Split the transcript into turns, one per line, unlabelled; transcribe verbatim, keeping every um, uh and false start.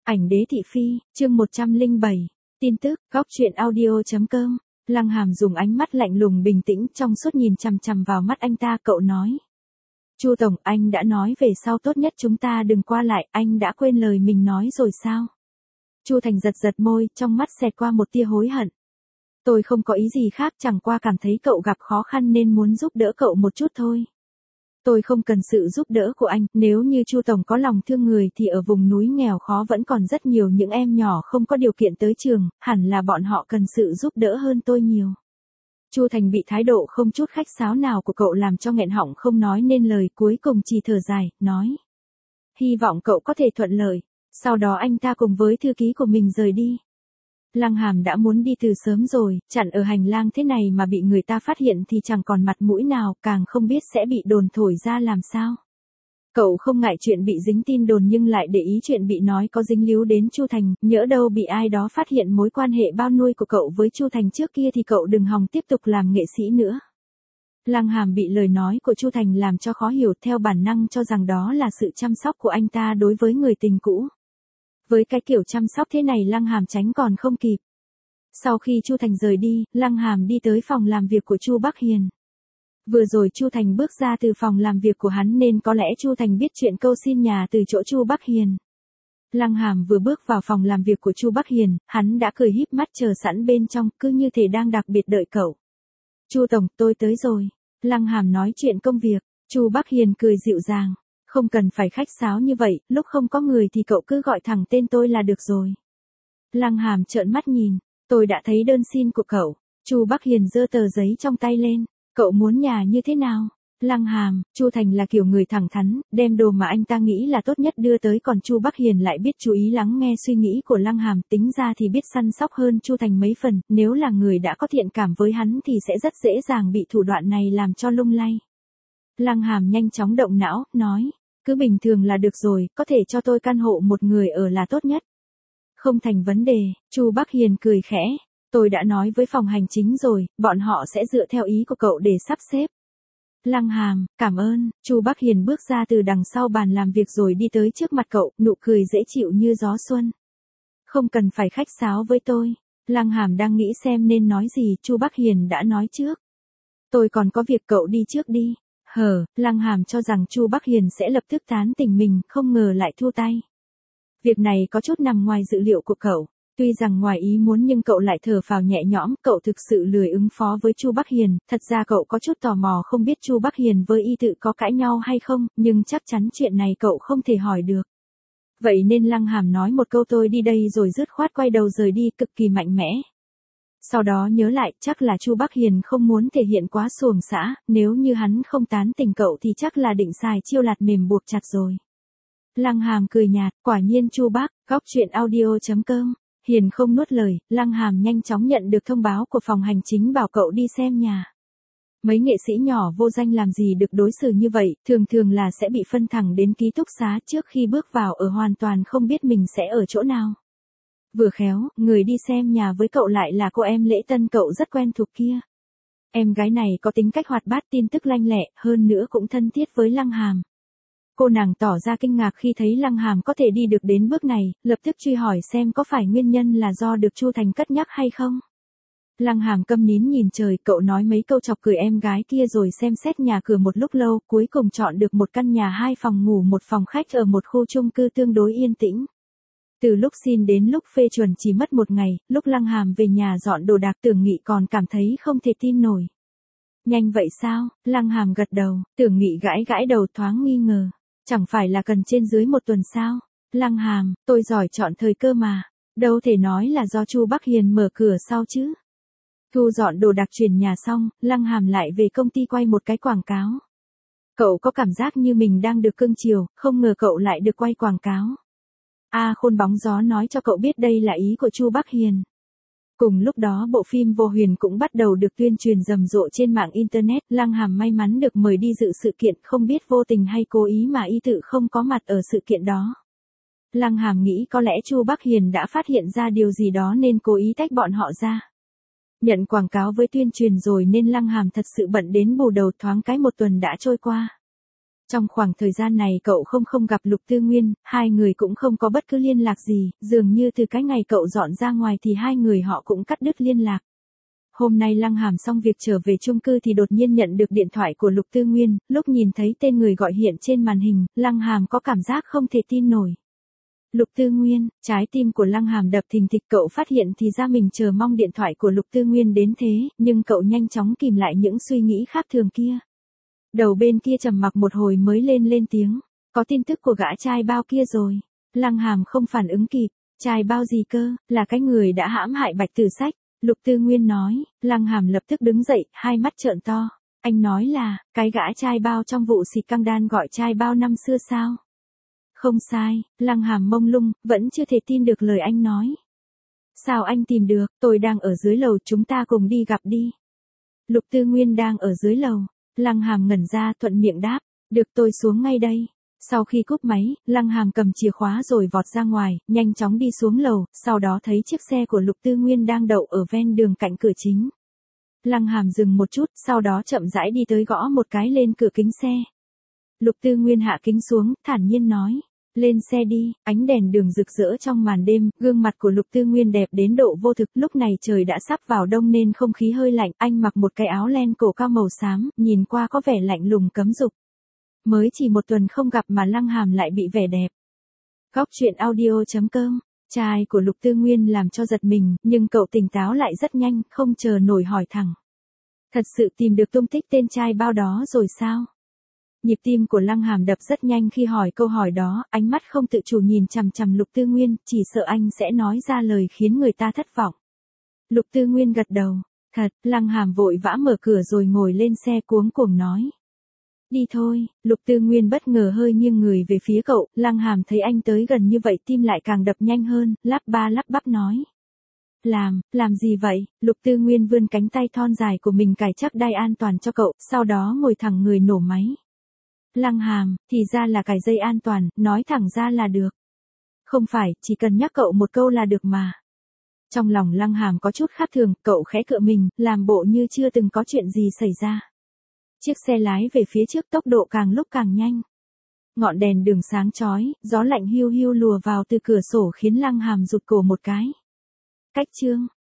Ảnh đế thị phi, chương một trăm lẻ bảy, tin tức, góc truyện audio.com, Lăng Hàm dùng ánh mắt lạnh lùng bình tĩnh trong suốt nhìn chằm chằm vào mắt anh ta, cậu nói. Chu Tổng, anh đã nói về sau tốt nhất chúng ta đừng qua lại, anh đã quên lời mình nói rồi sao? Chu Thành giật giật môi, trong mắt xẹt qua một tia hối hận. Tôi không có ý gì khác, chẳng qua cảm thấy cậu gặp khó khăn nên muốn giúp đỡ cậu một chút thôi. Tôi không cần sự giúp đỡ của anh, nếu như Chu Tổng có lòng thương người thì ở vùng núi nghèo khó vẫn còn rất nhiều những em nhỏ không có điều kiện tới trường, hẳn là bọn họ cần sự giúp đỡ hơn tôi nhiều. Chu Thành bị thái độ không chút khách sáo nào của cậu làm cho nghẹn họng không nói nên lời, cuối cùng chỉ thở dài, nói. Hy vọng cậu có thể thuận lợi. Sau đó anh ta cùng với thư ký của mình rời đi. Lăng Hàm đã muốn đi từ sớm rồi, chặn ở hành lang thế này mà bị người ta phát hiện thì chẳng còn mặt mũi nào, càng không biết sẽ bị đồn thổi ra làm sao. Cậu không ngại chuyện bị dính tin đồn nhưng lại để ý chuyện bị nói có dính líu đến Chu Thành, nhỡ đâu bị ai đó phát hiện mối quan hệ bao nuôi của cậu với Chu Thành trước kia thì cậu đừng hòng tiếp tục làm nghệ sĩ nữa. Lăng Hàm bị lời nói của Chu Thành làm cho khó hiểu, theo bản năng cho rằng đó là sự chăm sóc của anh ta đối với người tình cũ. Với cái kiểu chăm sóc thế này Lăng Hàm tránh còn không kịp. Sau khi Chu Thành rời đi, Lăng Hàm đi tới phòng làm việc của Chu Bắc Hiền. Vừa rồi Chu Thành bước ra từ phòng làm việc của hắn nên có lẽ Chu Thành biết chuyện câu xin nhà từ chỗ Chu Bắc Hiền. Lăng Hàm vừa bước vào phòng làm việc của Chu Bắc Hiền, hắn đã cười híp mắt chờ sẵn bên trong, cứ như thể đang đặc biệt đợi cậu. Chu Tổng, tôi tới rồi. Lăng Hàm nói chuyện công việc, Chu Bắc Hiền cười dịu dàng. Không cần phải khách sáo như vậy, lúc không có người thì cậu cứ gọi thẳng tên tôi là được rồi. Lăng Hàm trợn mắt nhìn, tôi đã thấy đơn xin của cậu. Chu Bắc Hiền giơ tờ giấy trong tay lên, cậu muốn nhà như thế nào? Lăng Hàm, Chu Thành là kiểu người thẳng thắn, đem đồ mà anh ta nghĩ là tốt nhất đưa tới, còn Chu Bắc Hiền lại biết chú ý lắng nghe suy nghĩ của Lăng Hàm, tính ra thì biết săn sóc hơn Chu Thành mấy phần, nếu là người đã có thiện cảm với hắn thì sẽ rất dễ dàng bị thủ đoạn này làm cho lung lay. Lăng Hàm nhanh chóng động não, nói, cứ bình thường là được rồi, có thể cho tôi căn hộ một người ở là tốt nhất. Không thành vấn đề, Chu Bắc Hiền cười khẽ, tôi đã nói với phòng hành chính rồi, bọn họ sẽ dựa theo ý của cậu để sắp xếp. Lăng Hàm, cảm ơn. Chu Bắc Hiền bước ra từ đằng sau bàn làm việc rồi đi tới trước mặt cậu, nụ cười dễ chịu như gió xuân. Không cần phải khách sáo với tôi. Lăng Hàm đang nghĩ xem nên nói gì, Chu Bắc Hiền đã nói trước. Tôi còn có việc, cậu đi trước đi. Hờ, Lăng Hàm cho rằng Chu Bắc Hiền sẽ lập tức tán tỉnh mình, không ngờ lại thua tay. Việc này có chút nằm ngoài dự liệu của cậu. Tuy rằng ngoài ý muốn nhưng cậu lại thở phào nhẹ nhõm, cậu thực sự lười ứng phó với Chu Bắc Hiền, thật ra cậu có chút tò mò không biết Chu Bắc Hiền với y tự có cãi nhau hay không, nhưng chắc chắn chuyện này cậu không thể hỏi được. Vậy nên Lăng Hàm nói một câu tôi đi đây rồi dứt khoát quay đầu rời đi, cực kỳ mạnh mẽ. Sau đó nhớ lại, chắc là Chu Bắc Hiền không muốn thể hiện quá xuồng xã, nếu như hắn không tán tỉnh cậu thì chắc là định xài chiêu lạt mềm buộc chặt rồi. Lăng Hàm cười nhạt, quả nhiên Chu Bắc, góc truyện audio.com. Hiền không nuốt lời, Lăng Hàm nhanh chóng nhận được thông báo của phòng hành chính bảo cậu đi xem nhà. Mấy nghệ sĩ nhỏ vô danh làm gì được đối xử như vậy, thường thường là sẽ bị phân thẳng đến ký túc xá, trước khi bước vào ở hoàn toàn không biết mình sẽ ở chỗ nào. Vừa khéo, người đi xem nhà với cậu lại là cô em lễ tân cậu rất quen thuộc kia. Em gái này có tính cách hoạt bát, tin tức lanh lẹ, hơn nữa cũng thân thiết với Lăng Hàm. Cô nàng tỏ ra kinh ngạc khi thấy Lăng Hàm có thể đi được đến bước này, lập tức truy hỏi xem có phải nguyên nhân là do được Chu Thành cất nhắc hay không. Lăng Hàm câm nín nhìn trời, cậu nói mấy câu chọc cười em gái kia rồi xem xét nhà cửa một lúc lâu, cuối cùng chọn được một căn nhà hai phòng ngủ một phòng khách ở một khu chung cư tương đối yên tĩnh. Từ lúc xin đến lúc phê chuẩn chỉ mất một ngày, lúc Lăng Hàm về nhà dọn đồ đạc Tưởng Nghị còn cảm thấy không thể tin nổi. Nhanh vậy sao? Lăng Hàm gật đầu, Tưởng Nghị gãi gãi đầu thoáng nghi ngờ. Chẳng phải là cần trên dưới một tuần sao? Lăng Hàm, tôi giỏi chọn thời cơ mà. Đâu thể nói là do Chu Bắc Hiền mở cửa sau chứ. Thu dọn đồ đạc chuyển nhà xong, Lăng Hàm lại về công ty quay một cái quảng cáo. Cậu có cảm giác như mình đang được cưng chiều, không ngờ cậu lại được quay quảng cáo. A Khôn bóng gió nói cho cậu biết đây là ý của Chu Bắc Hiền. Cùng lúc đó bộ phim Vô Huyền cũng bắt đầu được tuyên truyền rầm rộ trên mạng Internet, Lăng Hàm may mắn được mời đi dự sự kiện, không biết vô tình hay cố ý mà y tự không có mặt ở sự kiện đó. Lăng Hàm nghĩ có lẽ Chu Bắc Hiền đã phát hiện ra điều gì đó nên cố ý tách bọn họ ra. Nhận quảng cáo với tuyên truyền rồi nên Lăng Hàm thật sự bận đến bù đầu, thoáng cái một tuần đã trôi qua. Trong khoảng thời gian này cậu không không gặp Lục Tư Nguyên, hai người cũng không có bất cứ liên lạc gì, dường như từ cái ngày cậu dọn ra ngoài thì hai người họ cũng cắt đứt liên lạc. Hôm nay Lăng Hàm xong việc trở về chung cư thì đột nhiên nhận được điện thoại của Lục Tư Nguyên, lúc nhìn thấy tên người gọi hiện trên màn hình, Lăng Hàm có cảm giác không thể tin nổi. Lục Tư Nguyên, trái tim của Lăng Hàm đập thình thịch, cậu phát hiện thì ra mình chờ mong điện thoại của Lục Tư Nguyên đến thế, nhưng cậu nhanh chóng kìm lại những suy nghĩ khác thường kia. Đầu bên kia trầm mặc một hồi mới lên lên tiếng, có tin tức của gã trai bao kia rồi. Lăng Hàm không phản ứng kịp, trai bao gì cơ, là cái người đã hãm hại Bạch Tử Sách. Lục Tư Nguyên nói, Lăng Hàm lập tức đứng dậy, hai mắt trợn to. Anh nói là, cái gã trai bao trong vụ xịt căng đan gọi trai bao năm xưa sao? Không sai, Lăng Hàm mông lung, vẫn chưa thể tin được lời anh nói. Sao anh tìm được, tôi đang ở dưới lầu, chúng ta cùng đi gặp đi. Lục Tư Nguyên đang ở dưới lầu. Lăng Hàm ngẩn ra, thuận miệng đáp, được, tôi xuống ngay đây. Sau khi cúp máy, Lăng Hàm cầm chìa khóa rồi vọt ra ngoài, nhanh chóng đi xuống lầu, sau đó thấy chiếc xe của Lục Tư Nguyên đang đậu ở ven đường cạnh cửa chính. Lăng Hàm dừng một chút, sau đó chậm rãi đi tới gõ một cái lên cửa kính xe. Lục Tư Nguyên hạ kính xuống, thản nhiên nói, lên xe đi. Ánh đèn đường rực rỡ trong màn đêm, gương mặt của Lục Tư Nguyên đẹp đến độ vô thực, lúc này trời đã sắp vào đông nên không khí hơi lạnh, anh mặc một cái áo len cổ cao màu xám, nhìn qua có vẻ lạnh lùng cấm dục. Mới chỉ một tuần không gặp mà Lăng Hàm lại bị vẻ đẹp. Góc truyện audio chấm com, trai của Lục Tư Nguyên làm cho giật mình, nhưng cậu tỉnh táo lại rất nhanh, không chờ nổi hỏi thẳng. Thật sự tìm được tung tích tên trai bao đó rồi sao? Nhịp tim của Lăng Hàm đập rất nhanh khi hỏi câu hỏi đó, ánh mắt không tự chủ nhìn chằm chằm Lục Tư Nguyên, chỉ sợ anh sẽ nói ra lời khiến người ta thất vọng. Lục Tư Nguyên gật đầu, thật. Lăng Hàm vội vã mở cửa rồi ngồi lên xe cuống cuồng nói. Đi thôi. Lục Tư Nguyên bất ngờ hơi nghiêng người về phía cậu, Lăng Hàm thấy anh tới gần như vậy tim lại càng đập nhanh hơn, lắp ba lắp bắp nói. Làm, làm gì vậy? Lục Tư Nguyên vươn cánh tay thon dài của mình cài chắc đai an toàn cho cậu, sau đó ngồi thẳng người nổ máy. Lăng Hàm, thì ra là cài dây an toàn, nói thẳng ra là được. Không phải, chỉ cần nhắc cậu một câu là được mà. Trong lòng Lăng Hàm có chút khác thường, cậu khẽ cựa mình, làm bộ như chưa từng có chuyện gì xảy ra. Chiếc xe lái về phía trước, tốc độ càng lúc càng nhanh. Ngọn đèn đường sáng chói, gió lạnh hiu hiu lùa vào từ cửa sổ khiến Lăng Hàm rụt cổ một cái. Cách chương